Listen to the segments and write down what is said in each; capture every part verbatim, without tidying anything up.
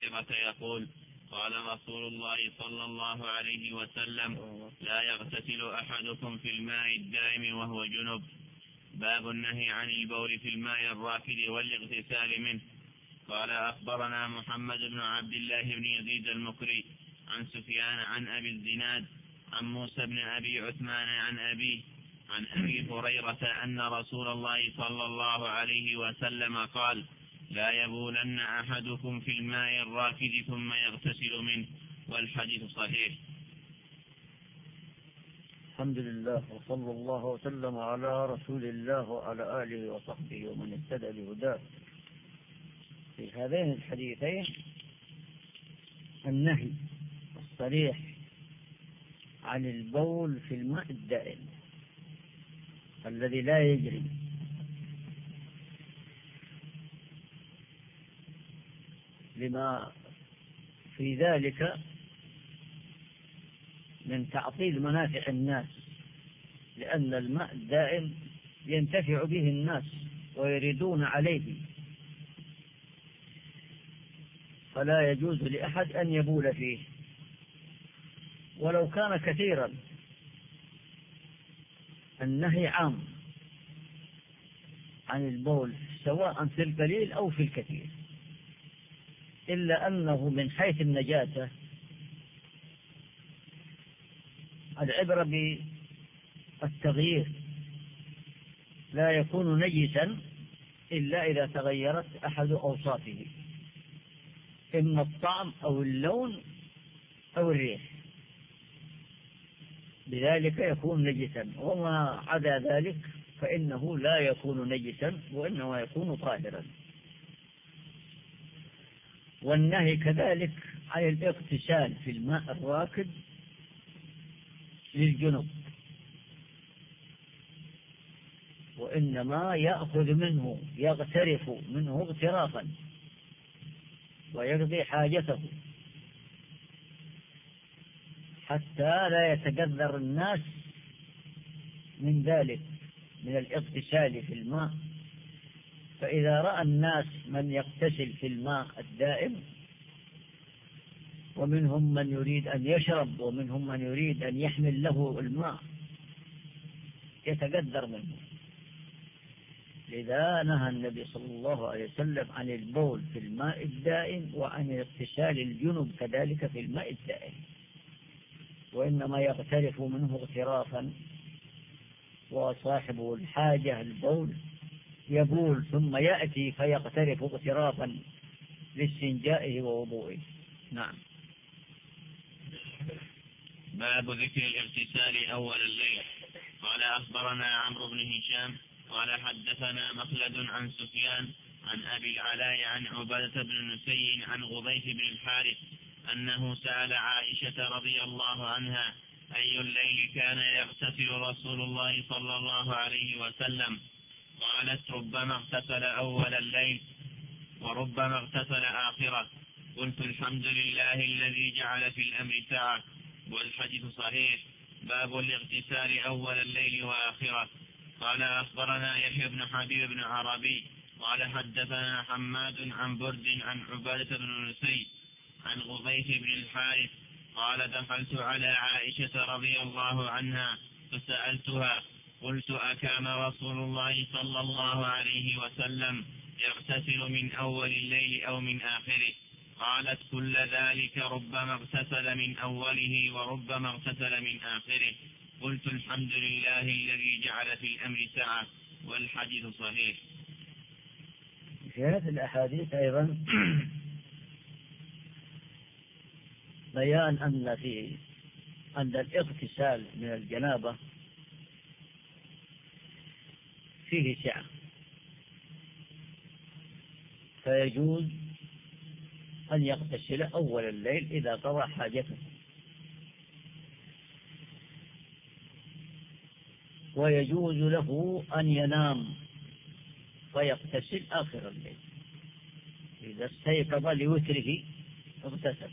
يقول قال رسول الله صلى الله عليه وسلم لا يغتسل أحدكم في الماء الدائم وهو جنب. باب النهي عن البول في الماء الراكد والاغتسال منه. قال أخبرنا محمد بن عبد الله بن يزيد المقري عن سفيان عن أبي الزناد عن موسى بن أبي عثمان عن أبيه عن أبي هريرة أن رسول الله صلى الله عليه وسلم قال لا يبولن أحدكم في الماء الراكد ثم يغتسل منه، والحديث صحيح. الحمد لله وصلى الله وسلم على رسول الله وعلى آله وصحبه ومن اهتدى بهداه. في هذين الحديثين النهي الصريح عن البول في الماء الدائم الذي لا يجري، لما في ذلك من تعطيل منافع الناس، لأن الماء الدائم ينتفع به الناس ويريدون عليه، فلا يجوز لأحد أن يبول فيه ولو كان كثيرا. النهي عام عن البول سواء في القليل أو في الكثير، إلا أنه من حيث النجاسة العبرة بالتغيير، لا يكون نجسا إلا إذا تغيرت أحد أوصافه، إما الطعم أو اللون أو الريح، بذلك يكون نجسا. وما عدا ذلك فإنه لا يكون نجسا وإنما يكون طاهرا. والنهي كذلك عن الاغتسال في الماء الراكد للجنب، وإنما يأخذ منه يغترف منه اغترافا ويقضي حاجته حتى لا يتجذر الناس من ذلك من الاغتسال في الماء. فإذا رأى الناس من يغتسل في الماء الدائم، ومنهم من يريد أن يشرب ومنهم من يريد أن يحمل له الماء، يتجذر منه. لذا نهى النبي صلى الله عليه وسلم عن البول في الماء الدائم وعن اغتسال الجنب كذلك في الماء الدائم، وإنما يغترف منه اغترافا، وصاحب الحاجة البول يبول ثم يأتي فيغترف اغترافا لاستنجائه ووضوئه. نعم. باب ذكر الاغتسال أول الليل. قال أخبرنا عمرو بن هشام قال حدثنا مخلد عن سفيان عن أبي العلاء عن عبادة بن نسي عن غضيف بن الحارث أنه سأل عائشة رضي الله عنها أي الليل كان يغتسل رسول الله صلى الله عليه وسلم؟ قالت ربما اغتسل أول الليل وربما اغتسل آخره. قلت الحمد لله الذي جعل في الأمر ساعة، والحديث صحيح. باب الاغتسال أول الليل وآخره. قال أخبرنا يحيى بن حبيب بن عربي قال حدثنا حماد عن برد عن عبادة بن نسي عن غضيف بن الحارث قال دخلت على عائشة رضي الله عنها فسألتها قلت أكان رسول الله صلى الله عليه وسلم يغتسل من أول الليل أو من آخره؟ قالت كل ذلك، ربما اغتسل من أوله وربما اغتسل من آخره. قلت الحمد لله الذي جعل في الأمر سعة، والحديث صحيح. في هذه الأحاديث أيضا بيان أن في أن الاغتسال من الجنابة فيه سعة، فيجوز أن يغتسل أول الليل إذا قضى حاجته، ويجوز له أن ينام فيغتسل آخر الليل، إذا استيقظ لوتره اغتسل.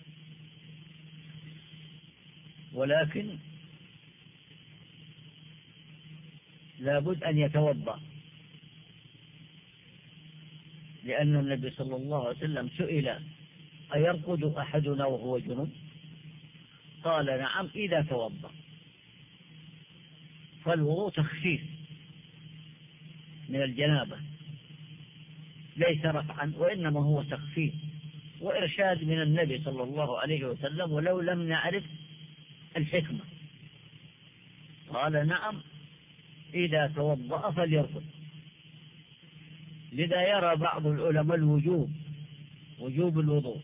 ولكن لابد أن يتوضأ، لأن النبي صلى الله عليه وسلم سئل أيرقد أحدنا وهو جنب؟ قال نعم إذا توضأ. فالوضوء تخفيف من الجنابة، ليس رفعا، وإنما هو تخفيف وإرشاد من النبي صلى الله عليه وسلم، ولو لم نعرف الحكمة. قال نعم إذا توضأ فليرقد. لذا يرى بعض العلماء الوجوب، وجوب الوضوء،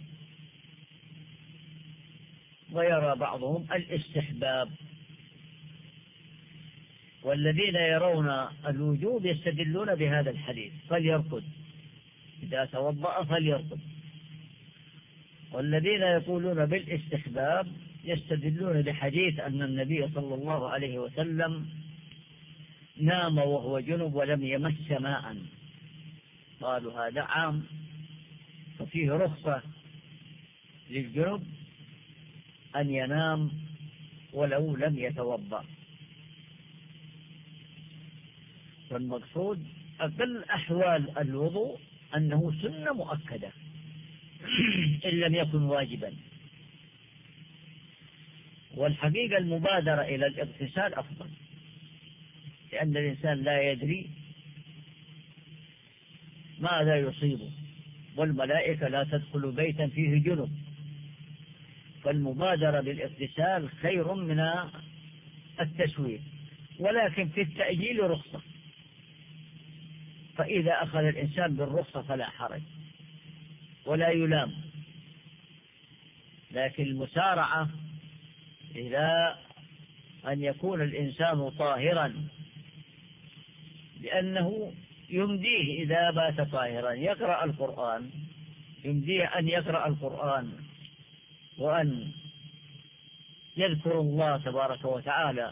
ويرى بعضهم الاستحباب. والذين يرون الوجوب يستدلون بهذا الحديث فليرقد، إذا توضأ فليرقد. والذين يقولون بالاستحباب يستدلون بحديث أن النبي صلى الله عليه وسلم نام وهو جنب ولم يمس ماء، قالوا هذا عام، ففيه رخصة للجنب أن ينام ولو لم يتوضأ. فالمقصود أقل أحوال الوضوء أنه سنة مؤكدة إن لم يكن واجبا. والحقيقة المبادرة إلى الاغتسال أفضل، لأن الإنسان لا يدري ماذا يصيبه، والملائكة لا تدخل بيتا فيه جنب، فالمبادرة بالاغتسال خير من التسويف. ولكن في التأجيل رخصة، فإذا أخذ الإنسان بالرخصة فلا حرج ولا يلام. لكن المسارعة إلى أن يكون الإنسان طاهرا، لأنه يمديه إذا بات طاهرا يقرأ القرآن، يمديه أن يقرأ القرآن وأن يذكر الله تبارك وتعالى،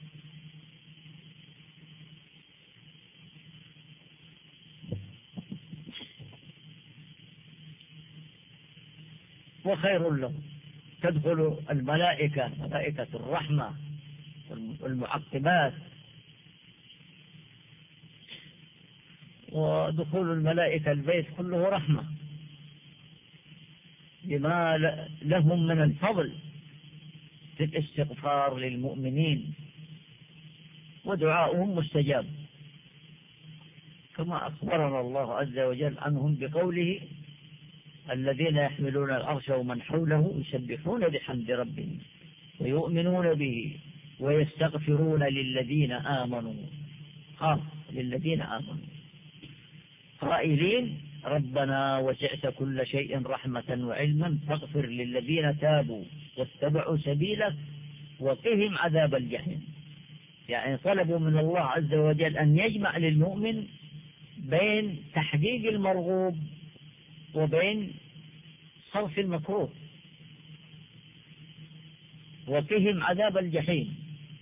وخير له. تدخل الملائكة، ملائكة الرحمة والمعقبات، ودخول الملائكة البيت كله رحمة لما لهم من الفضل في الاستغفار للمؤمنين، ودعاؤهم مستجاب، كما أخبرنا الله عز وجل عنهم بقوله الذين يحملون العرش ومن حوله يسبحون بحمد ربهم ويؤمنون به ويستغفرون للذين آمنوا، خاص للذين آمنوا، قائلين ربنا وسعت كل شيء رحمة وعلما فاغفر للذين تابوا واتبعوا سبيلك وقهم عذاب الجحيم. يعني طلبوا من الله عز وجل أن يجمع للمؤمن بين تحقيق المرغوب وبين صرف المكروه، وقهم عذاب الجحيم،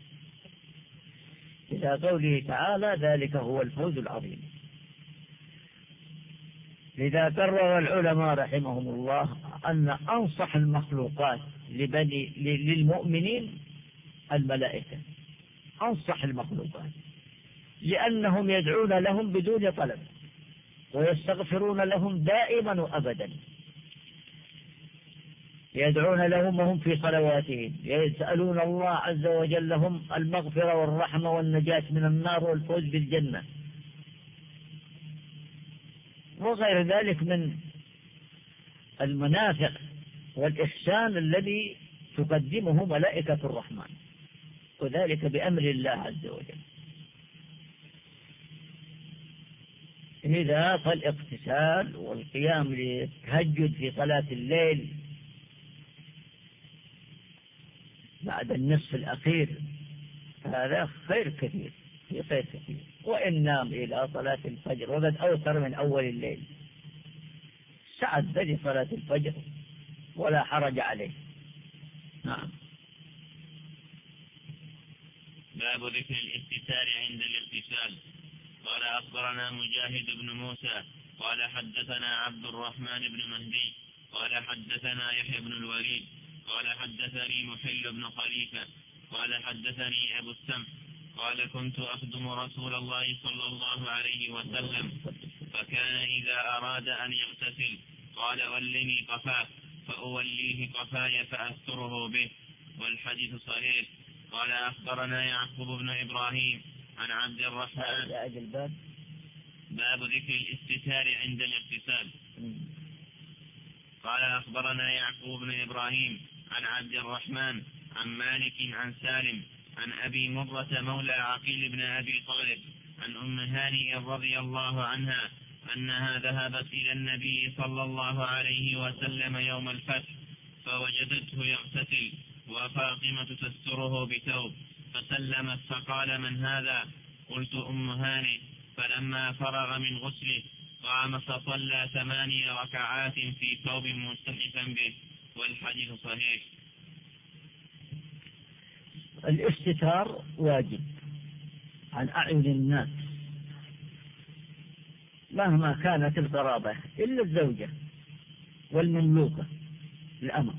إلى قوله تعالى ذلك هو الفوز العظيم. لذا قرر العلماء رحمهم الله أن أنصح المخلوقات لبني للمؤمنين الملائكة، أنصح المخلوقات، لأنهم يدعون لهم بدون طلب ويستغفرون لهم دائما وأبدا، يدعون لهم وهم في صلواتهم، يسألون الله عز وجل لهم المغفرة والرحمة والنجاة من النار والفوز بالجنة، وغير ذلك من المنافع والإحسان الذي تقدمه ملائكة الرحمن، وذلك بأمر الله عز وجل. إذا فالاغتسال والقيام للتهجد في صلاة الليل بعد النصف الأخير هذا خير كثير، في خير كثير. وإن نام إلى صلاة الفجر وقد أوتر من أول الليل سعد بدي صلاة الفجر ولا حرج عليه. نعم. باب ذكر الاستتار عند الاغتسال. قال أخبرنا مجاهد بن موسى قال حدثنا عبد الرحمن بن مهدي قال حدثنا يحيى بن الوليد قال حدثني محل بن خليفة قال حدثني أبو السمح قال كنت أخدم رسول الله صلى الله عليه وسلم، فكان إذا أراد أن يغتسل قال ولني قفاه فأوليه قفاي فأستره به. والحديث صحيح. قال أخبرنا يعقوب بن إبراهيم عن عبد الرحمن. الباب باب ذكر الاستتار عند الاغتسال. قال أخبرنا يعقوب بن إبراهيم عن عبد الرحمن عن مالك عن سالم عن أبي مرة مولى عقيل بن أبي طالب عن أم هانئ رضي الله عنها أنها ذهبت إلى النبي صلى الله عليه وسلم يوم الفتح فوجدته يغتسل وفاطمة تستره بثوب فسلمت فقال من هذا؟ قلت أم هانئ. فلما فرغ من غسله قام فصلى ثماني ركعات في ثوب مستحفا به. والحديث صحيح. الاستتار واجب عن أعين الناس مهما كانت القرابة إلا الزوجة والمملوكة الأمة،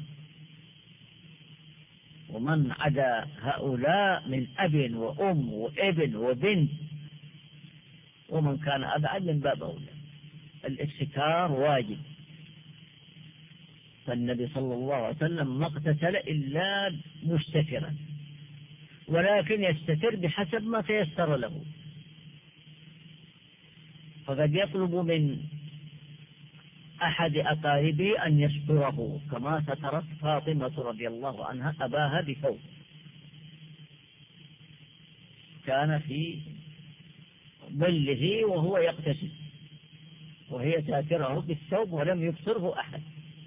ومن عدا هؤلاء من أب وأم وابن وبنت ومن كان أبعد من باب أولى. الاستتار واجب، فالنبي صلى الله عليه وسلم ما اغتسل إلا مستترا، ولكن يستتر بحسب ما تيسر له. فقد يطلب من أحد أقاربه أن يستره كما سترت فاطمة رضي الله عنها أباها بثوب كان في ظله وهو يغتسل وهي ساتره بالثوب ولم يبصره أحد.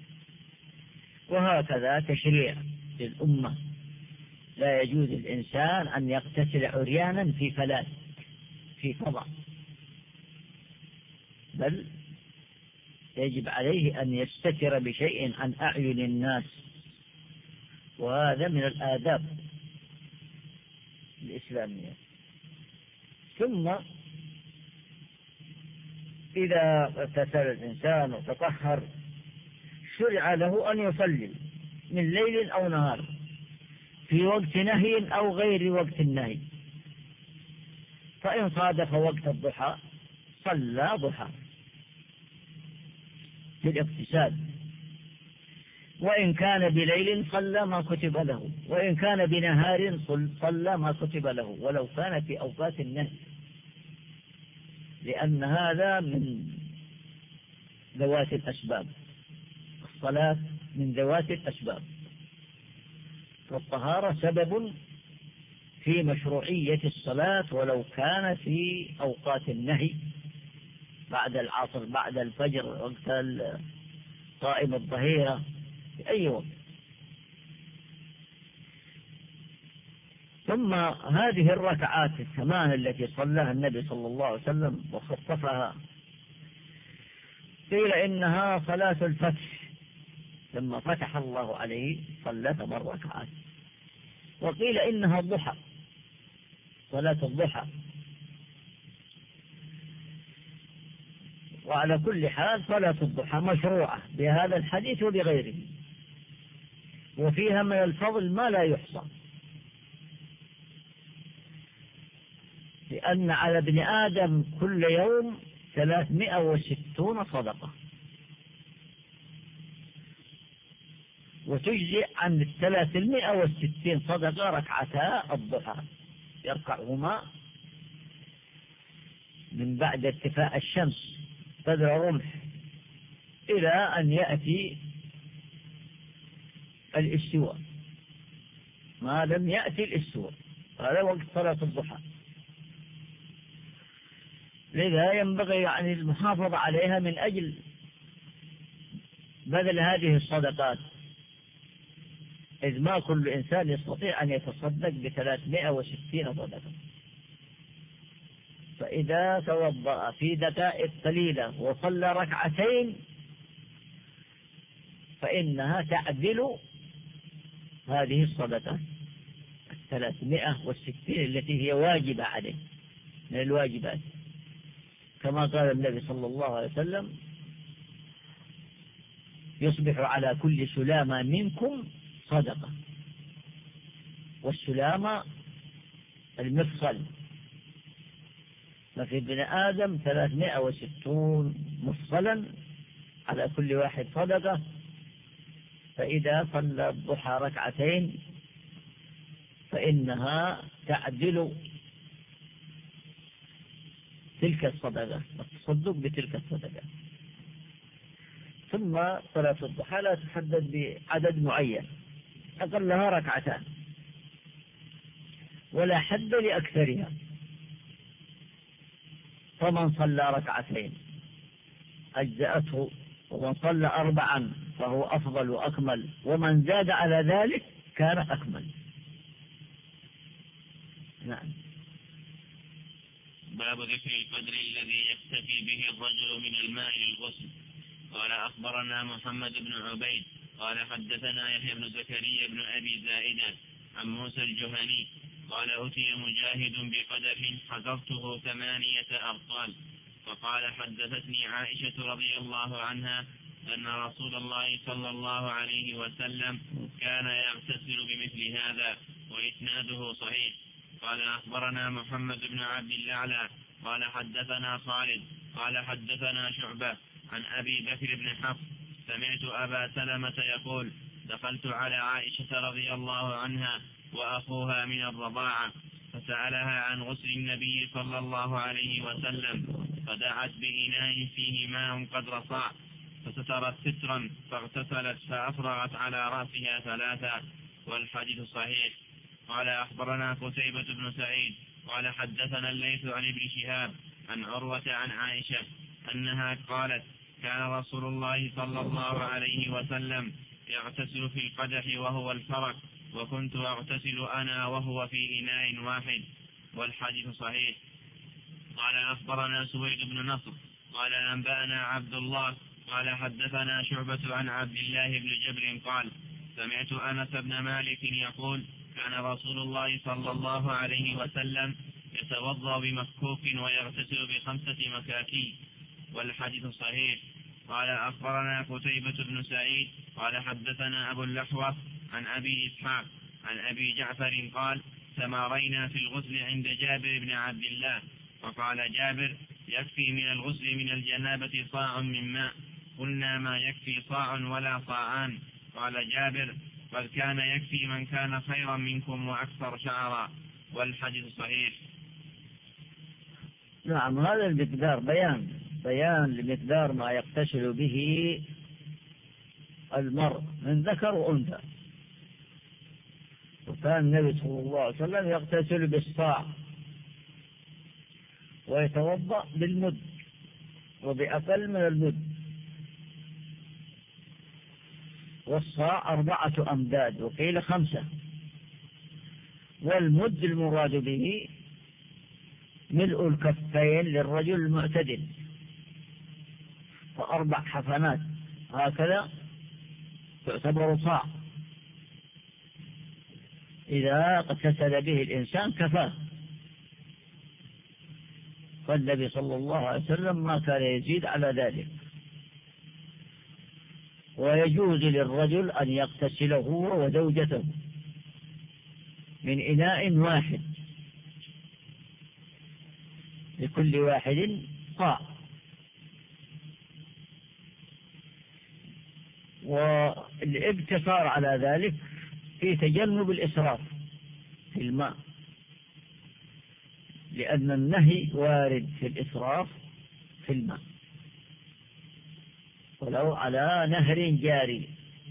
وهكذا تشريع للأمة، لا يجوز الإنسان أن يغتسل عريانا في فلاة في فضاء، بل يجب عليه أن يستتر بشيء عن أعين الناس، وهذا من الآداب الإسلامية. ثم إذا اغتسل الإنسان وتطهر شرع له أن يصلي من ليل أو نهار في وقت نهي أو غير وقت النهي. فإن صادف وقت الضحى صلى ضحى بالاغتسال، وإن كان بليل صلى ما كتب له، وإن كان بنهار صلى ما كتب له ولو كان في أوقات النهي، لأن هذا من ذوات الأسباب. الصلاة من ذوات الأسباب، والطهارة سبب في مشروعية الصلاة ولو كان في أوقات النهي، بعد العصر، بعد الفجر، وقت قائم الظهيرة، في أي وقت. ثم هذه الركعات الثمان التي صلاها النبي صلى الله عليه وسلم وخصصها، قيل إنها صلاة الفتح لما فتح الله عليه صلى ثمان ركعات، وقيل إنها الضحى، صلاة الضحى. وعلى كل حال صلاة الضحى مشروعة بهذا الحديث وبغيره، وفيها من الفضل ما لا يحصى، لأن على ابن آدم كل يوم ثلاثمائة وستون صدقة، وتجزئ عن الثلاثمائة وستين صدقة ركعتا الضحى يركعهما من بعد ارتفاع الشمس قدر رمح إلى أن يأتي الاستواء، ما لم يأتي الاستواء هذا وقت صلاة الضحى. لذا ينبغي يعني المحافظة عليها من أجل بذل هذه الصدقات، إذ ما كل إنسان يستطيع أن يتصدق بثلاثمائة وستين صدقة. فإذا توضأ في دقائق قليلة وصلى ركعتين فإنها تعدل هذه الصدقة الثلاثمائة والستين التي هي واجبة عليه من الواجبات، كما قال النبي صلى الله عليه وسلم: يصبح على كل سلامة منكم صدقة. والسلامة المفصل، ففي ابن آدم ثلاثمائة وستون مفصلا على كل واحد صدقة، فإذا صلى الضحى ركعتين فإنها تعدل تلك الصدقة، التصدق بتلك الصدقة. ثم صلاة الضحى لا تحدد بعدد معين، أقلها ركعتان ولا حد لأكثرها، فمن صلى ركعتين أجزأته، ومن صلى أربعا فهو أفضل وأكمل، ومن زاد على ذلك كان أكمل. نعم. باب ذكر القدر الذي يكتفي به الرجل من الماء للغسل. قال أخبرنا محمد بن عبيد قال حدثنا يحيى بن زكريا بن أبي زائدة عن موسى الجهني قال أتي مجاهد بقدح حذرته ثمانية أبطال، فقال حدثتني عائشة رضي الله عنها أن رسول الله صلى الله عليه وسلم كان يغتسل بمثل هذا، وإسناده صحيح. قال أخبرنا محمد بن عبد الأعلى قال حدثنا خالد قال حدثنا شعبة عن أبي بكر بن حفص سمعت أبا سلمة يقول دخلت على عائشة رضي الله عنها وأخوها من الرضاعة فسألها عن غسل النبي صلى الله عليه وسلم، فدعت بإناء فيه ماء قدر صاع فسترت سترا فاغتسلت فأفرغت على رأسها ثلاثا، والحديث صحيح. قال أخبرنا قتيبة بن سعيد قال حدثنا الليث عن ابن شهاب عن عروة عن عائشة أنها قالت كان رسول الله صلى الله عليه وسلم يغتسل في القدح وهو الفرق، وكنت أغتسل أنا وهو في إناء واحد، والحديث صحيح. قال أخبرنا سويد بن نصر قال أنبأنا عبد الله قال حدثنا شعبة عن عبد الله بن جبر قال سمعت أنس بن مالك يقول كان رسول الله صلى الله عليه وسلم يتوضأ بمكوك ويغتسل بخمسة مكاكي، والحديث صحيح. قال أخبرنا قتيبة بن سعيد قال حدثنا أبو اللحوة عن أبي إسحاق عن أبي جعفر قال تمارينا في الغسل عند جابر بن عبد الله، فقال جابر يكفي من الغسل من الجنابة صاع من ماء، قلنا ما يكفي صاع ولا صاعان، قال جابر بل كان يكفي من كان خيرا منكم وأكثر شعرا، والحديث صحيح. نعم. هذا المقدار بيان بيان لمقدار ما يغتسل به المرء من ذكر وأنثى، وكان النبي صلى الله عليه وسلم يغتسل بالصاع ويتوضأ بالمد وبأقل من المد، والصاع أربعة أمداد وقيل خمسة، والمد المراد به ملء الكفين للرجل المعتدل، فأربع حفنات هكذا تعتبر صاع، إذا اغتسل به الإنسان كفاه. فالنبي صلى الله عليه وسلم ما كان يزيد على ذلك. ويجوز للرجل أن يغتسل هو وزوجته من إناء واحد لكل واحد صاع، والابتكار على ذلك في تجنب الإسراف في الماء، لأن النهي وارد في الإسراف في الماء ولو على نهر جاري،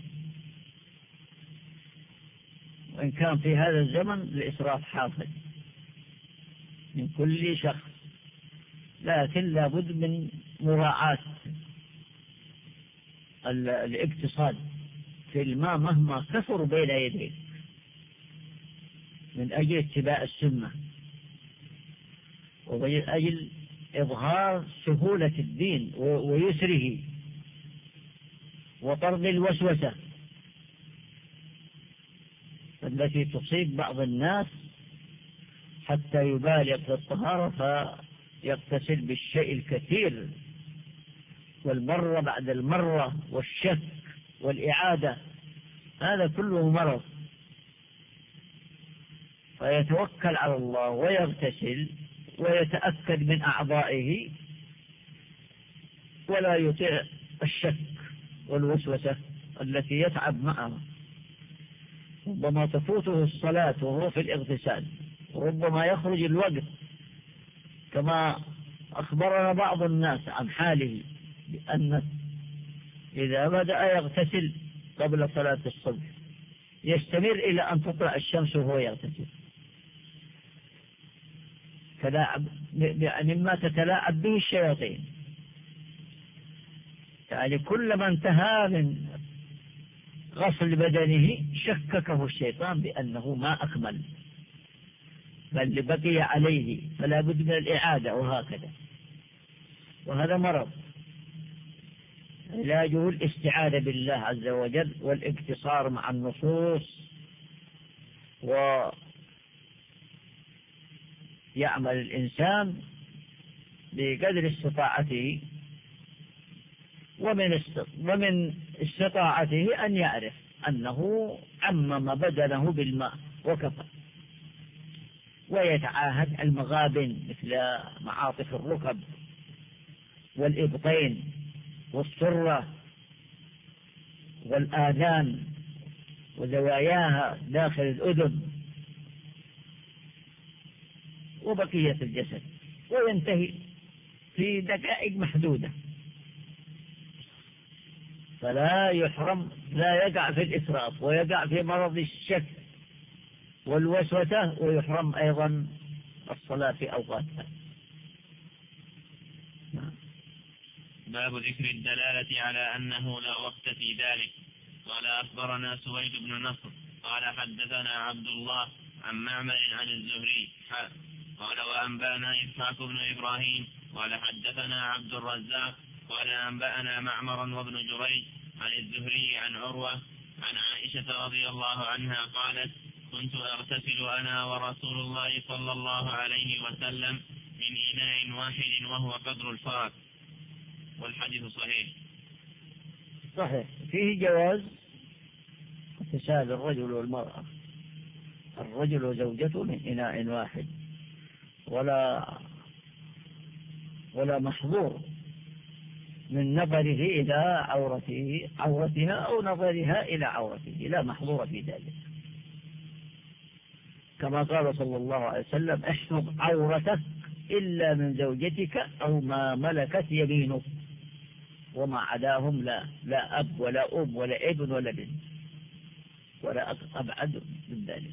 وإن كان في هذا الزمن الإسراف حاصل من كل شخص، لكن لابد من مراعاة الاقتصاد في الماء مهما كثر بين يديه من أجل اتباع السنة ومن أجل إظهار سهولة الدين ويسره وطرد الوسوسة التي تصيب بعض الناس حتى يبالغ في الطهارة فيغتسل بالشيء الكثير والمرة بعد المرة والشك والإعادة، هذا كله مرض. فيتوكل على الله ويغتسل ويتأكد من أعضائه ولا يطيع الشك والوسوسة التي يتعب معها، ربما تفوته الصلاة وهو في الاغتسال، وربما يخرج الوقت كما أخبرنا بعض الناس عن حاله بأن إذا بدأ يغتسل قبل صلاة الصبح يستمر إلى أن تطلع الشمس وهو يغتسل، تلاعب يعني ما تتلاعب به الشياطين. يعني كلما انتهى من غسل بدنه شككه الشيطان بأنه ما أكمل، بل بقي عليه، فلا بد من الإعادة، وهكذا. وهذا مرض علاجه الاستعاذة بالله عز وجل والاقتصار مع النصوص، ويعمل الإنسان بقدر استطاعته، ومن ومن استطاعته أن يعرف أنه عمم بدنه بالماء وكفى، ويتعاهد المغابن مثل معاطف الركب والإبطين والسرة والآذان وزواياها داخل الأذن وبقية الجسد، وينتهي في دقائق محدودة، فلا يحرم، لا يقع في الإسراف ويقع في مرض الشك والوسوسة، ويحرم أيضا الصلاة في أوقاتها. باب ذكر الدلالة على أنه لا وقت في ذلك. قال أخبرنا سويد بن نصر قال حدثنا عبد الله عن معمر عن الزهري قال وأنبأنا إسحاق بن إبراهيم قال حدثنا عبد الرزاق قال أنبأنا معمر وابن جريج عن الزهري عن عروة عن عائشة رضي الله عنها قالت كنت أغتسل أنا ورسول الله صلى الله عليه وسلم من إناء واحد وهو قدر الفرس. والحديث صحيح. صحيح. فيه جواز اغتسال الرجل والمرأة، الرجل وزوجته من إناء واحد، ولا ولا محظور من نظره إلى عورته عورتها أو نظرها إلى عورته، لا محظور في ذلك، كما قال صلى الله عليه وسلم احفظ عورتك إلا من زوجتك أو ما ملكت يمينك، وما عداهم لا لا أب ولا أم ولا ابن ولا بنت ولا أبعد من ذلك.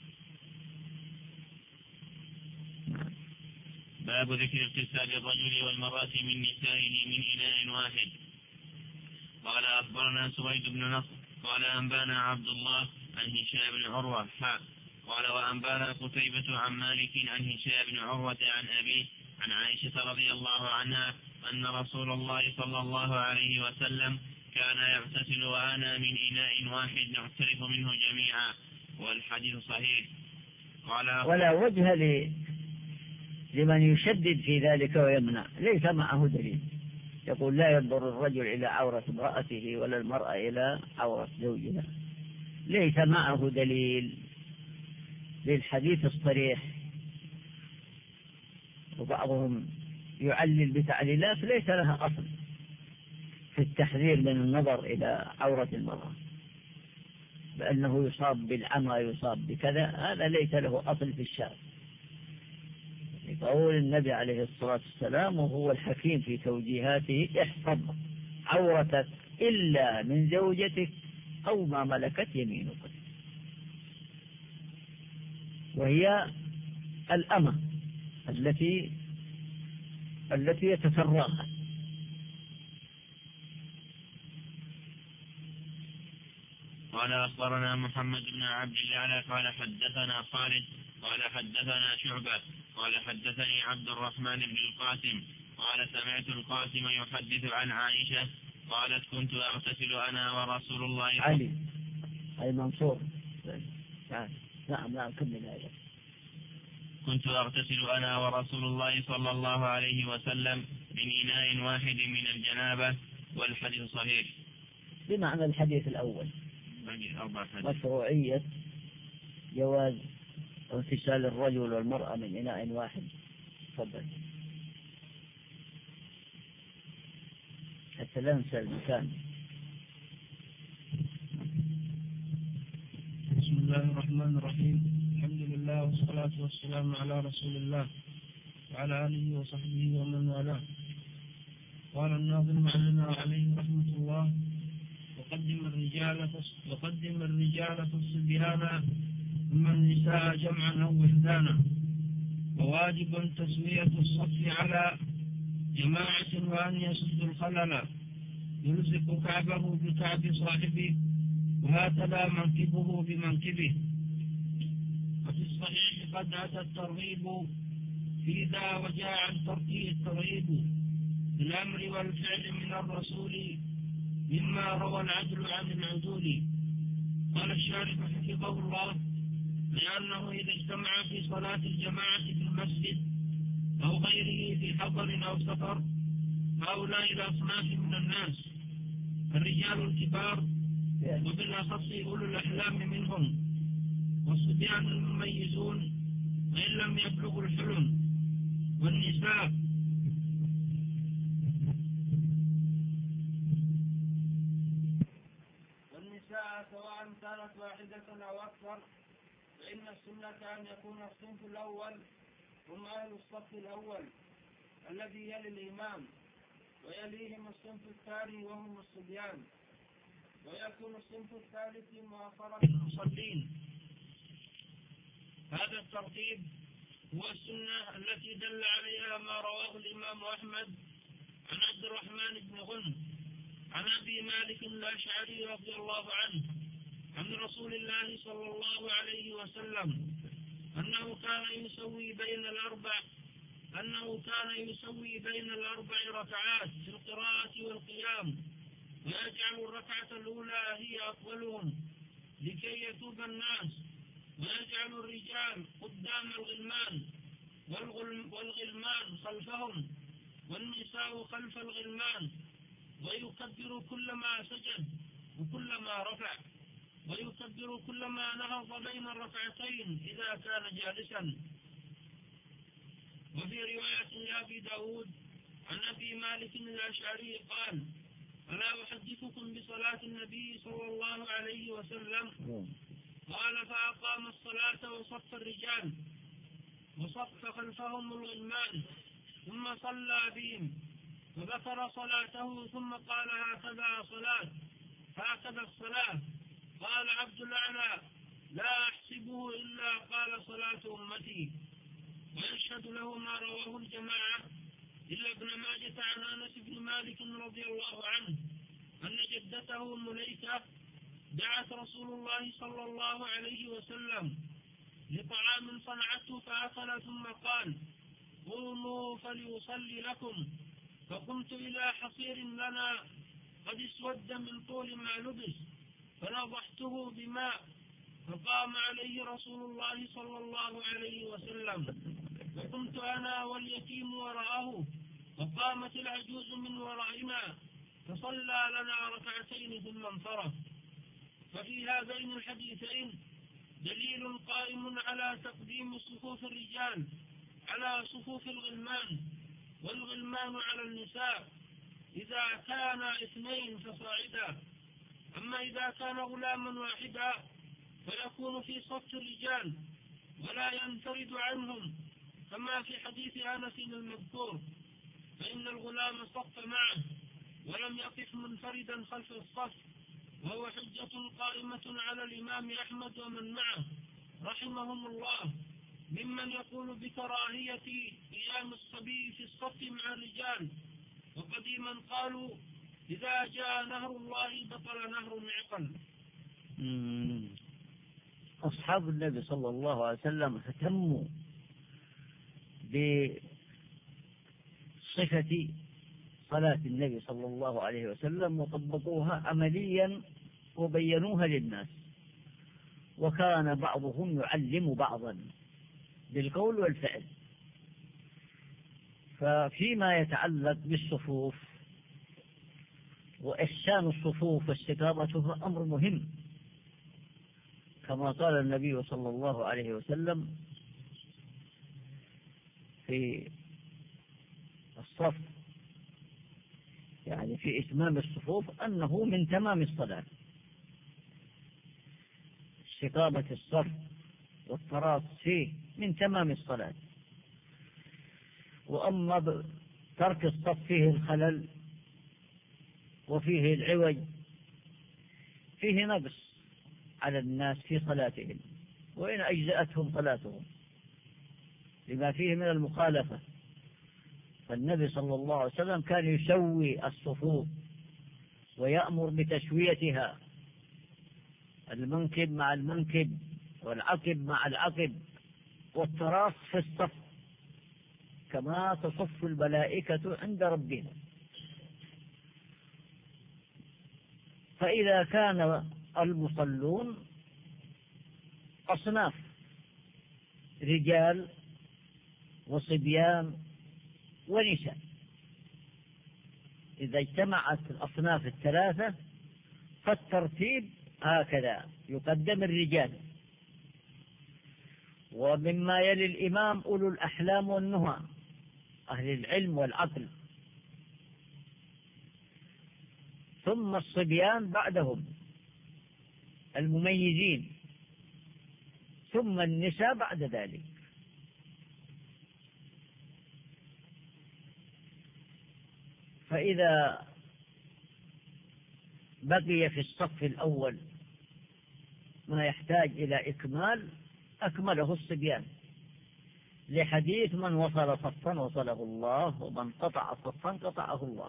باب ذكر اغتسال الرجل والمرأة من نسائه من إناء واحد. قال أخبرنا سويد بن نصر قال أنبانا عبد الله عن هشام بن عروة حاء قال وأنبانا قتيبة عن مالك عن هشام بن عروة عن أبيه عن عائشة رضي الله عنها أن رسول الله صلى الله عليه وسلم كان يغتسل وأنا من إناء واحد نغترف منه جميعا. والحديث صحيح. قال ولا وجه ل... لمن يشدد في ذلك ويمنع، ليس معه دليل يقول لا ينظر الرجل إلى عورة امرأته ولا المرأة إلى عورة زوجها، ليس معه دليل للحديث الصريح، وبعضهم يعلل بتعليلات ليس لها أصل في التحذير من النظر إلى عورة المرأة، بأنه يصاب بالعمى يصاب بكذا، هذا ليس له أصل في الشرع. قول النبي عليه الصلاة والسلام وهو الحكيم في توجيهاته احفظ عورتك إلا من زوجتك أو ما ملكت يمينك، وهي الأمة التي التي يتسرها. قال أخبرنا محمد بن عبد الله قال حدثنا خالد قال حدثنا شعبة قال حدثني عبد الرحمن بن القاسم قال سمعت القاسم يحدث عن عائشة قالت كنت أغتسل أنا ورسول الله علي أي منصور نعم نعم كمل هذا. كنت أغتسل أنا ورسول الله صلى الله عليه وسلم من إناء واحد من الجنابة. والحديث صحيح. بمعنى الحديث الأول مشروعية جواز اغتسال الرجل والمرأة من إناء واحد. تفضل. حتى لا ننسى المكان. بسم الله الرحمن الرحيم. الحمد لله والصلاة والسلام على رسول الله وعلى آله وصحبه ومن والاه. قال الناظم عليه رحمة الله: وقدم الرجال وقدم الرجال فالصبيان ثم النساء جمعا أو وحدانا، وواجب تسوية الصف على جماعة وأن يسد الخلل، يلزق كعبه بكعب صاحبه وهكذا منكبه بمنكبه. وفي الصحيح قد أتى الترغيب في ذا وجاء عن تركه الترغيب بالأمر والفعل من الرسول مما روى العدل عن العدول. قال الشارح حفظه الله: لأنه إذا اجتمع في صلاة الجماعة في المسجد أو غيره في حضر أو سفر هؤلاء الأصناف من الناس: الرجال الكبار وبالأخص أولو الأحلام منهم، والصبيان المميزون وإن لم يبلغوا الحلم، والنساء والنساء سواء كانت واحدة أو أكثر، فإن السنة أن يكون الصنف الأول هم أهل الصف الأول الذي يلي الإمام، ويليهم الصنف الثاني وهم الصبيان، ويكون الصنف الثالث مؤخرا المصلين. هذا الترتيب هو السنة التي دل عليها ما رواه الإمام أحمد عن عبد الرحمن بن غنم عن أبي مالك الأشعري رضي الله عنه عن رسول الله صلى الله عليه وسلم أنه كان يسوي بين الأربع أنه كان يسوي بين الأربع ركعات في القراءة والقيام، ويجعل الركعة الأولى هي أطولهم لكي يتوب الناس، ويجعل الرجال قدام الغلمان والغلمان خلفهم والنساء خلف الغلمان، ويكبر كلما سجد وكلما رفع، ويكبر كلما نهض بين الركعتين إذا كان جالسا. وفي رواية لأبي داود عن أبي مالك الأشعري قال: ألا أحدثكم بصلاة النبي صلى الله عليه وسلم؟ قال: فأقام الصلاة وصف الرجال وصف خلفهم الغلمان ثم صلى بهم وذكر صلاته ثم قال: هكذا صلاة هكذا الصلاة. قال عبد الأعلى: لا أحسبه إلا قال صلاة أمتي. ويشهد له ما رواه الجماعة إلا ابن ماجة عن أنس بن مالك رضي الله عنه أن جدته مليكة دعت رسول الله صلى الله عليه وسلم لطعام صنعته فأكل ثم قال: قوموا فليصلي لكم. فقمت إلى حصير لنا قد اسود من طول ما لبس فنضحته بماء، فقام عليه رسول الله صلى الله عليه وسلم، وقمت أنا واليتيم وراءه، فقامت العجوز من ورائنا فصلى لنا ركعتين ثم انصرف. ففي هذين الحديثين دليل قائم على تقديم صفوف الرجال على صفوف الغلمان، والغلمان على النساء إذا كان اثنين فصاعدا. أما إذا كان غلاما واحدا فيكون في صف الرجال ولا ينفرد عنهم كما في حديث أنس المذكور، فإن الغلام صف معه ولم يقف منفردا خلف الصف، وهو حجة قائمة على الإمام أحمد ومن معه رحمهم الله ممن يقول بكراهية قيام الصبي في الصف مع الرجال. وقديما قالوا: إذا جاء نهر الله بطل نهر معقل. أصحاب النبي صلى الله عليه وسلم اهتموا بصفة صلاة النبي صلى الله عليه وسلم وطبقوها عمليا وبينوها للناس، وكان بعضهم يعلم بعضا بالقول والفعل. ففيما يتعلق بالصفوف وإحسان الصفوف واستقامتها أمر مهم، كما قال النبي صلى الله عليه وسلم في الصف: يعني في إتمام الصفوف أنه من تمام الصلاة، استقامة الصف والتراص فيه من تمام الصلاة. وأما ترك الصف فيه الخلل وفيه العوج فيه نقص على الناس في صلاتهم، وإن أجزأتهم صلاتهم لما فيه من المخالفة. فالنبي صلى الله عليه وسلم كان يسوي الصفوف ويأمر بتسويتها، المنكب مع المنكب والعقب مع العقب والتراص في الصف كما تصف الملائكة عند ربنا. فإذا كان المصلون أصناف رجال وصبيان ونساء، إذا اجتمعت الأصناف الثلاثة فالترتيب هكذا: يقدم الرجال، ومما يلي الإمام أولو الأحلام والنهى أهل العلم والعقل، ثم الصبيان بعدهم المميزين، ثم النساء بعد ذلك. فإذا بقي في الصف الأول ما يحتاج إلى إكمال أكمله الصبيان، لحديث: من وصل صفا وصله الله، ومن قطع صفا قطعه الله.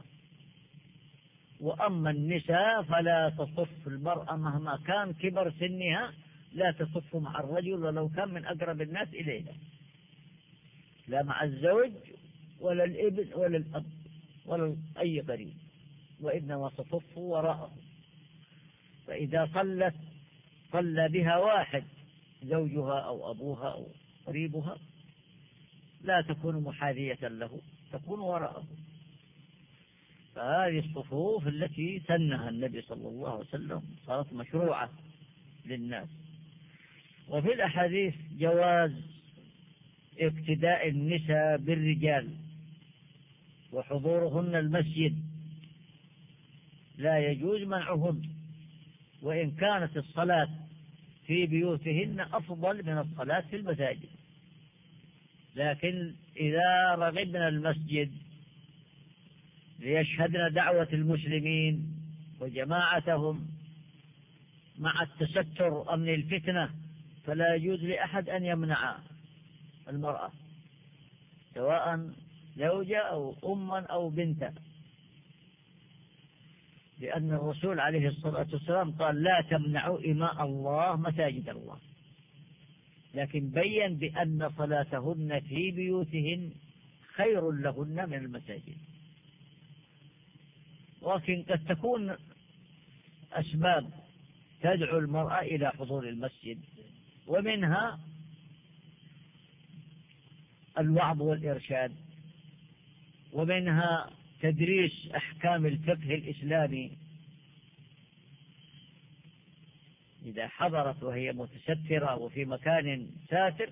وأما النساء فلا تصف المرأة مهما كان كبر سنها، لا تصف مع الرجل ولو كان من أقرب الناس إليها، لا مع الزوج ولا الابن ولا الأب ولا أي قريب، وإنما تصف وراءه. فإذا صلت صلى بها واحد زوجها أو أبوها أو قريبها لا تكون محاذية له، تكون وراءه. فهذه الصفوف التي سنها النبي صلى الله عليه وسلم صارت مشروعة للناس. وفي الأحاديث جواز اقتداء النساء بالرجال وحضورهن المسجد، لا يجوز منعهن، وإن كانت الصلاة في بيوتهن أفضل من الصلاة في المساجد. لكن إذا رغبنا المسجد ليشهدن دعوة المسلمين وجماعتهم مع التستر أمن الفتنة، فلا يجوز لأحد أن يمنع المرأة، سواء زوجة أو أما أو بنتا، لأن الرسول عليه الصلاة والسلام قال: لا تمنعوا إماء الله مساجد الله. لكن بين بأن صلاتهن في بيوتهن خير لهن من المساجد. ولكن قد تكون أسباب تدعو المرأة إلى حضور المسجد، ومنها الوعظ والإرشاد، ومنها تدريس أحكام الفقه الإسلامي. إذا حضرت وهي متسترة وفي مكان ساتر،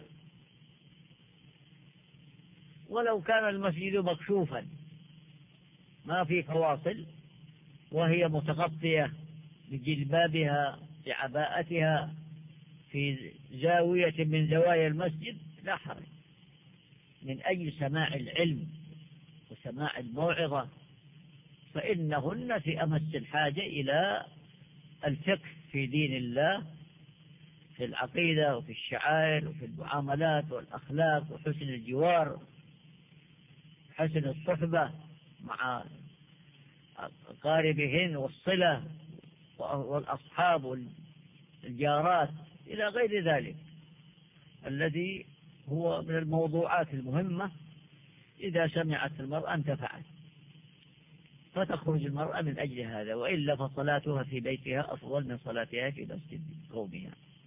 ولو كان المسجد مكشوفا ما في فواصل وهي متغطية بجلبابها بعباءتها في زاوية من زوايا المسجد، لا حرج، من أجل سماع العلم وسماع الموعظة، فإنهن في أمس الحاجة إلى الفقه في دين الله، في العقيدة وفي الشعائر وفي المعاملات والأخلاق وحسن الجوار، حسن الصحبة مع أقاربهن والصلة والأصحاب والجارات إلى غير ذلك، الذي هو من الموضوعات المهمة. إذا سمعت المرأة انتفعت، فتخرج المرأة من أجل هذا، وإلا فصلاتها في بيتها أفضل من صلاتها في مسجد قومها.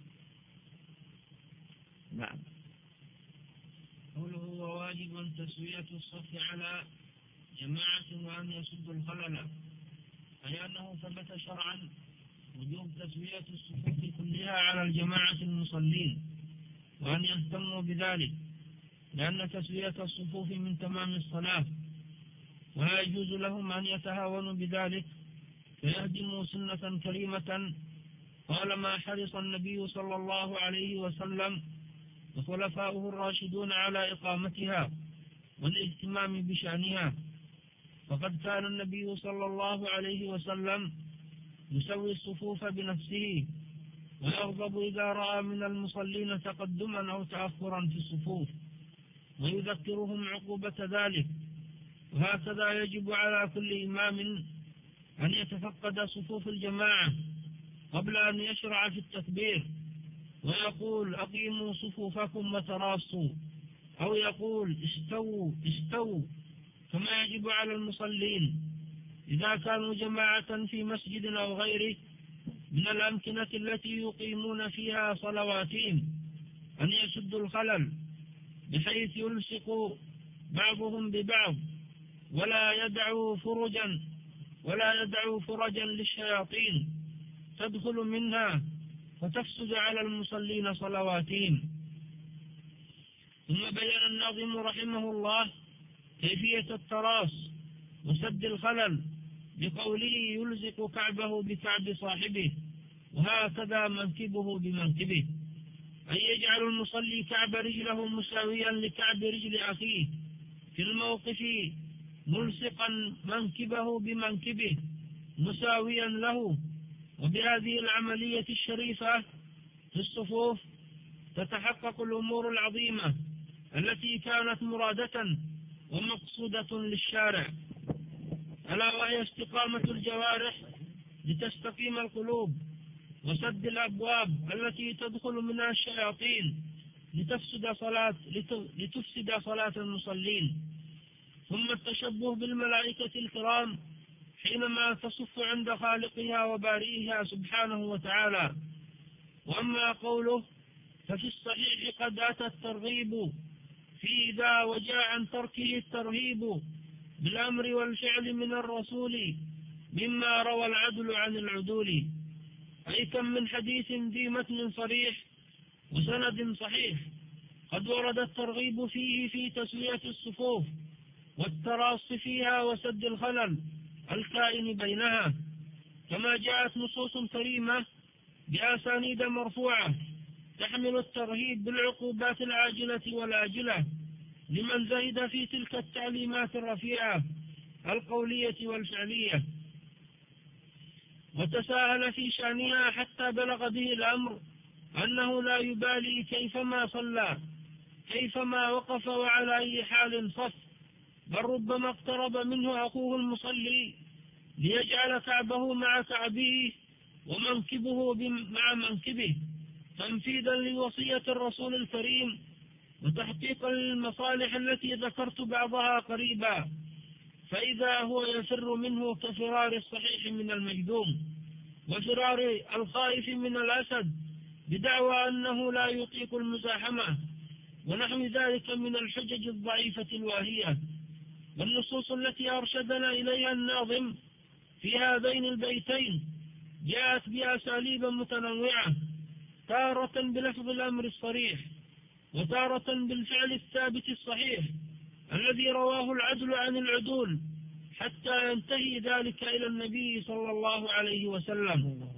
نعم. قوله: وواجب تسوية الصف على جماعة وأن يسد الخلل، أي أنه ثبت شرعا وجوب تسوية الصفوف كلها على الجماعة المصلين، وأن يهتموا بذلك، لأن تسوية الصفوف من تمام الصلاة، ولا يجوز لهم أن يتهاونوا بذلك فيهدموا سنة كريمة طالما حرص النبي صلى الله عليه وسلم وخلفاؤه الراشدون على إقامتها والاهتمام بشأنها. فقد كان النبي صلى الله عليه وسلم يسوي الصفوف بنفسه ويغضب إذا رأى من المصلين تقدما أو تأخرا في الصفوف ويذكرهم عقوبة ذلك. وهكذا يجب على كل إمام أن يتفقد صفوف الجماعة قبل أن يشرع في التكبير ويقول أقيموا صفوفكم وتراصوا، أو يقول استووا استووا، كما يجب على المصلين إذا كانوا جماعة في مسجد أو غيره من الأمكنة التي يقيمون فيها صلواتهم أن يسدوا الخلل بحيث يلصق بعضهم ببعض ولا يدعوا فرجا ولا يدعوا فرجا للشياطين تدخل منها فتفسد على المصلين صلواتهم. ثم بين الناظم رحمه الله كيفية التراص وسد الخلل بقوله يلزق كعبه بكعب صاحبه وهكذا منكبه بمنكبه، أن يجعل المصلي كعب رجله مساويا لكعب رجل أخيه في الموقف ملصقا منكبه بمنكبه مساويا له. وبهذه العملية الشريفة في الصفوف تتحقق الأمور العظيمة التي كانت مرادة ومقصودة للشارع، ألا وهي استقامة الجوارح لتستقيم القلوب، وسد الأبواب التي تدخل منها الشياطين لتفسد صلاة لتفسد صلاة المصلين. ثم التشبه بالملائكة الكرام حينما تصف عند خالقها وبارئها سبحانه وتعالى. وأما قوله ففي الصحيح قد أتى الترغيب في ذا وجاء عن تركه الترهيب بالأمر والفعل من الرسول مما روى العدل عن العدول، أي كم من حديث ذي متن صريح وسند صحيح قد ورد الترغيب فيه في تسوية الصفوف والتراص فيها وسد الخلل الكائن بينها، كما جاءت نصوص كريمة بأسانيد مرفوعة تحمل الترهيب بالعقوبات العاجلة والآجلة لمن زهد في تلك التعليمات الرفيعة القولية والفعلية وتساهل في شأنها حتى بلغ به الأمر أنه لا يبالي كيفما صلى كيفما وقف وعلى أي حال صف، بل ربما اقترب منه أخوه المصلي ليجعل كعبه مع كعبه ومنكبه مع منكبه تنفيذا لوصية الرسول الكريم وتحقيقا للمصالح التي ذكرت بعضها قريبا، فإذا هو يفر منه كفرار الصحيح من المجذوم وفرار الخائف من الأسد بدعوى أنه لا يطيق المزاحمة ونحو ذلك من الحجج الضعيفة الواهية. والنصوص التي أرشدنا إليها الناظم في هذين البيتين جاءت بأساليب متنوعة، تارة بلفظ الأمر الصريح وتارة بالفعل الثابت الصحيح الذي رواه العدل عن العدول حتى ينتهي ذلك إلى النبي صلى الله عليه وسلم.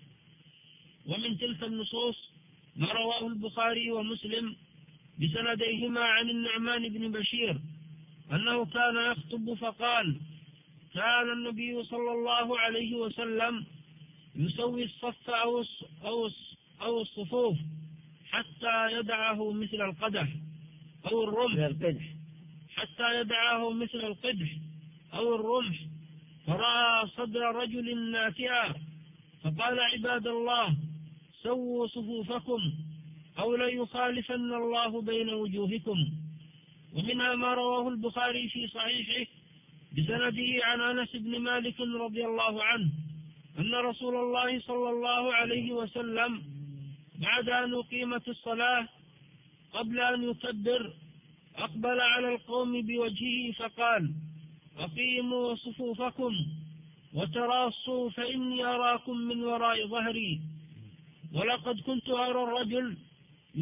ومن تلك النصوص ما رواه البخاري ومسلم بسنديهما عن النعمان بن بشير أنه كان يخطب فقال كان النبي صلى الله عليه وسلم يسوي الصف أو أو الصفوف حتى يدعه مثل القدح أو الرمح حتى يدعه مثل القدح أو الرمح فرأى صدر رجل ناتئا فقال عباد الله سووا صفوفكم أو ليخالفن الله بين وجوهكم. ومنها ما رواه البخاري في صحيحه بسنده عن أنس بن مالك رضي الله عنه أن رسول الله صلى الله عليه وسلم بعد أن أقيمت الصلاة قبل أن يكبر أقبل على القوم بوجهه فقال أقيموا صفوفكم وتراصوا فإني أراكم من وراء ظهري، ولقد كنت أرى الرجل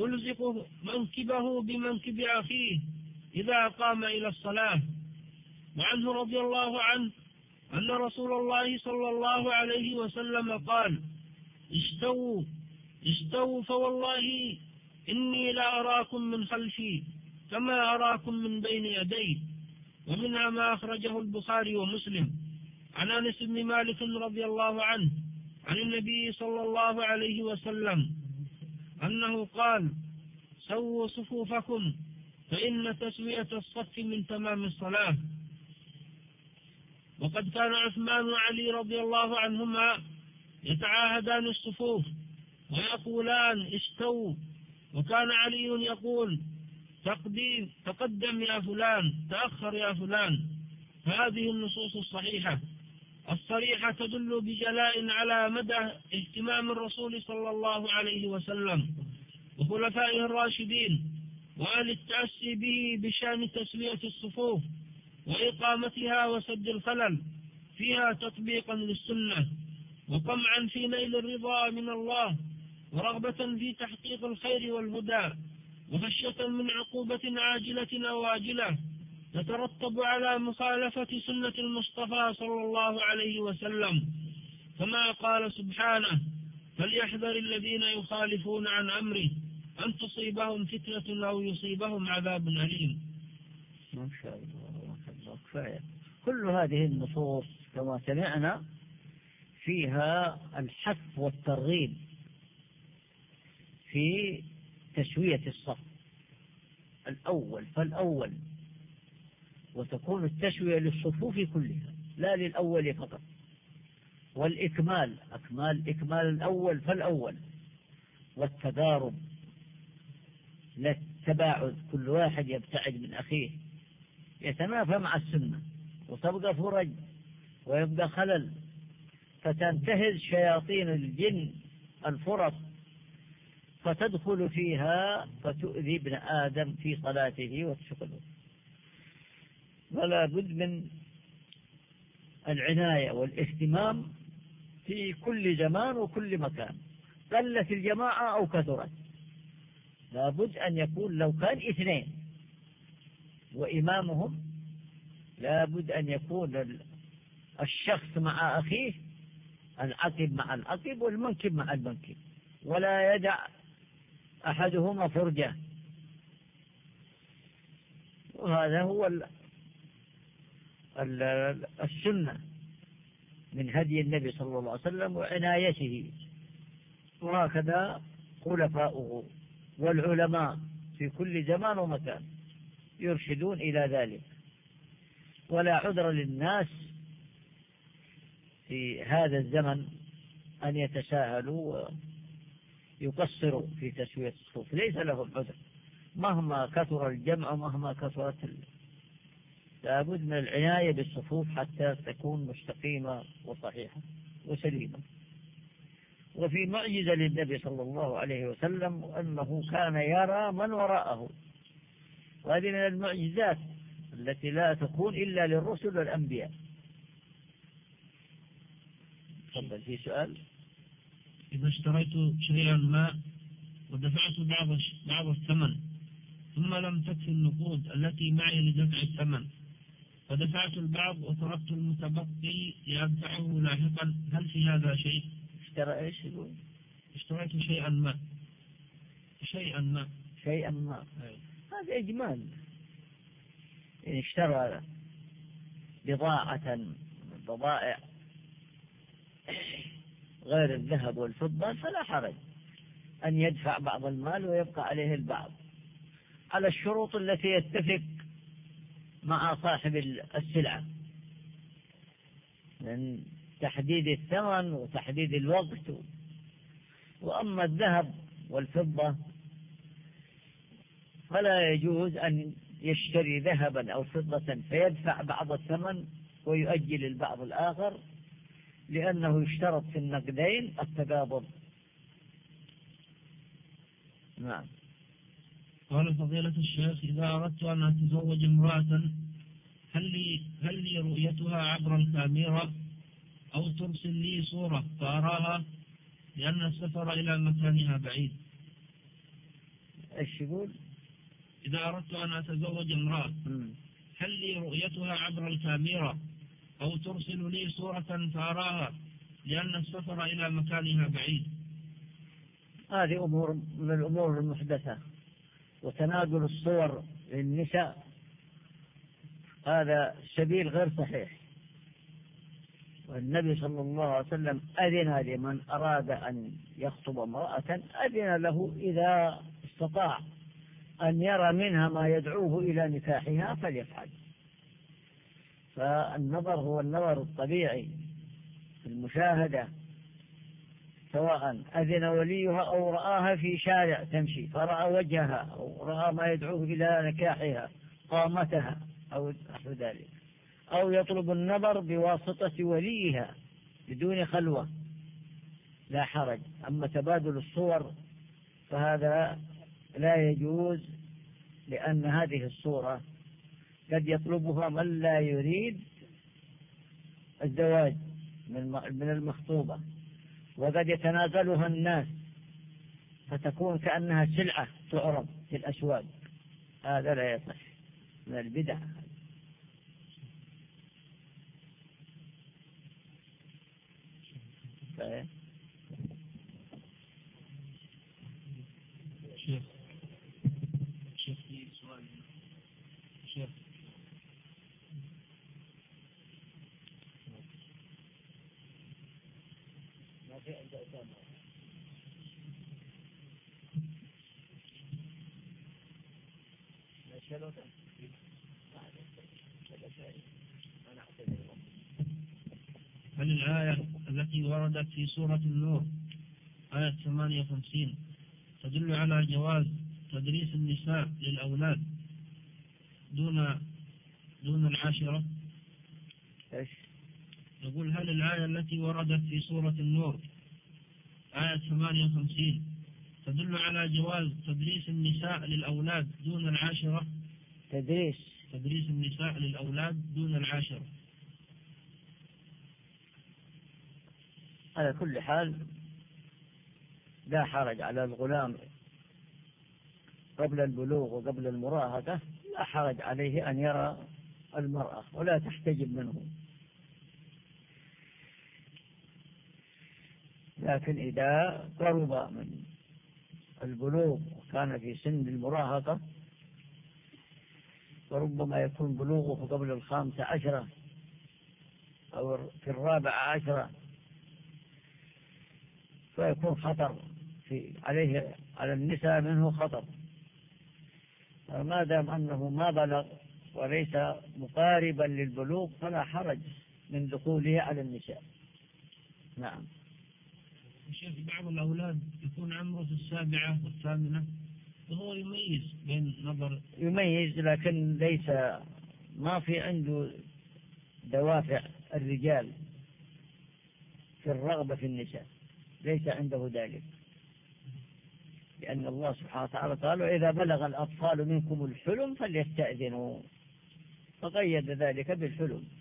يلزق منكبه بمنكب أخيه إذا قام إلى الصلاة. وعنه رضي الله عنه أن رسول الله صلى الله عليه وسلم قال استووا استووا فوالله إني لا أراكم من خلفي كما أراكم من بين يدي. ومنها ما أخرجه البخاري ومسلم عن أنس بن مالك رضي الله عنه عن النبي صلى الله عليه وسلم أنه قال سووا صفوفكم فإن تسوية الصف من تمام الصلاة. وقد كان عثمان وعلي رضي الله عنهما يتعاهدان الصفوف ويقولان استووا، وكان علي يقول تقديم تقدم يا فلان تأخر يا فلان. فهذه النصوص الصحيحة الصريحة تدل بجلاء على مدى اهتمام الرسول صلى الله عليه وسلم وخلفائه الراشدين وأهل التأسي به بشأن تسوية الصفوف وإقامتها وسد الخلل فيها تطبيقا للسنة وطمعا في نيل الرضا من الله ورغبة في تحقيق الخير والهدى وخشية من عقوبة عاجلة أو آجلة تترتب على مخالفة سنة المصطفى صلى الله عليه وسلم، كما قال سبحانه فليحذر الذين يخالفون عن أمره أن تصيبهم فتنة أو يصيبهم عذاب أليم. ما شاء الله كفاية. كل هذه النصوص كما سمعنا فيها الحث والترغيب في تسوية الصف الأول فالأول، وتكون التسوية للصفوف كلها لا للأول فقط، والإكمال أكمال إكمال الأول فالأول، والتدارب لا التباعد كل واحد يبتعد من أخيه يتنافى مع السنة وتبقى فرج ويبقى خلل فتنتهز شياطين الجن الفرص فتدخل فيها فتؤذي ابن آدم في صلاته وتشغله. ولا بد من العناية والاهتمام في كل زمان وكل مكان، قلت الجماعة أو كثرت، لا بد أن يكون لو كان اثنين وإمامهم لا بد أن يكون الشخص مع أخيه، العقب مع العقب والمنكب مع المنكب، ولا يدع أحدهما فرجة. وهذا هو ال ال السنة من هدي النبي صلى الله عليه وسلم وعنايته، وهكذا خلفاؤه والعلماء في كل زمان ومكان يرشدون إلى ذلك. ولا عذر للناس في هذا الزمن أن يتساهلوا ويقصروا في تسوية الصفوف، ليس لهم عذر مهما كثر الجمع ومهما كثرت ال... لابد من العناية بالصفوف حتى تكون مستقيمة وصحيحة وسليمة. وفي معجزة للنبي صلى الله عليه وسلم أنه كان يرى من وراءه، وهذه من المعجزات التي لا تكون إلا للرسل والأنبياء. تفضل في سؤال. إذا اشتريت شيئا ما ودفعت بعض بعض الثمن ثم لم تكفي النقود التي معي لدفع الثمن فدفعت البعض وتركت المتبقي لأدفعه لاحقا، هل في هذا شيء؟ اشترى ايش يقول؟ اشتريت شيئا ما شيئا ما شيئا ما هذا إجمال. إن اشترى بضاعة بضائع غير الذهب والفضة فلا حرج أن يدفع بعض المال ويبقى عليه البعض على الشروط التي يتفق مع صاحب السلعة من تحديد الثمن وتحديد الوقت. وأما الذهب والفضة فلا يجوز أن يشتري ذهبا أو فضة فيدفع بعض الثمن ويؤجل البعض الآخر، لأنه يشترط في النقدين التقابض. نعم. قال فضيلة الشيخ إذا أردت أن أتزوج امرأة هل لي, هل لي رؤيتها عبر الكاميرا أو ترسل لي صورة فأراها، لأن السفر إلى مكانها بعيد؟ إيش يقول؟ إذا أردت أن أتزوج امرأة هل لي رؤيتها عبر الكاميرا أو ترسل لي صورة فأراها لأن السفر إلى مكانها بعيد؟ هذه أمور من الأمور المحدثة، وتناقل الصور للنساء هذا سبيل غير صحيح. والنبي صلى الله عليه وسلم أذن لمن أراد أن يخطب امرأة، أذن له إذا استطاع أن يرى منها ما يدعوه إلى نكاحها فليفعل. فالنظر هو النظر الطبيعي في المشاهدة، سواء أذن وليها أو رآها في شارع تمشي فرأى وجهها أو رأى ما يدعوه إلى نكاحها قامتها أو نحو ذلك، أو يطلب النظر بواسطة وليها بدون خلوة لا حرج. أما تبادل الصور فهذا لا يجوز، لأن هذه الصورة قد يطلبها من لا يريد الزواج من المخطوبة، وقد يتنازلها الناس فتكون كأنها سلعة تعرض في الأسواق. هذا لا يصح، من البدع. شيخ شيخ في سؤال شيخ ما في عند أسامة لا شلوة هل الآية التي وردت في سورة النور آية ثمانية وخمسين تدل على جواز تدريس النساء للأولاد دون دون العاشرة؟ إيش؟ يقول هل الآية التي وردت في سورة النور آية ثمانية وخمسين تدل على جواز تدريس النساء للأولاد دون العاشرة؟ تدريس تدريس النساء للأولاد دون العاشرة. على كل حال لا حرج على الغلام قبل البلوغ وقبل المراهقة، لا حرج عليه أن يرى المرأة ولا تحتجب منه. لكن إذا قرب من البلوغ وكان في سن المراهقة، وربما يكون بلوغه قبل الخامسة عشرة أو في الرابعة عشرة، فيكون خطر في عليه على النساء منه خطر. فما دام أنه ما بلغ وليس مقاربا للبلوغ فلا حرج من دخوله على النساء. نعم. شيخ بعض الأولاد يكون عمره في السابعة والثامنة وهو يميز بين نظر يميز، لكن ليس ما في عنده دوافع الرجال في الرغبة في النساء، ليس عنده ذلك، لأن الله سبحانه وتعالى قال وإذا بلغ الأطفال منكم الحلم فليستأذنوا، فقيد ذلك بالحلم.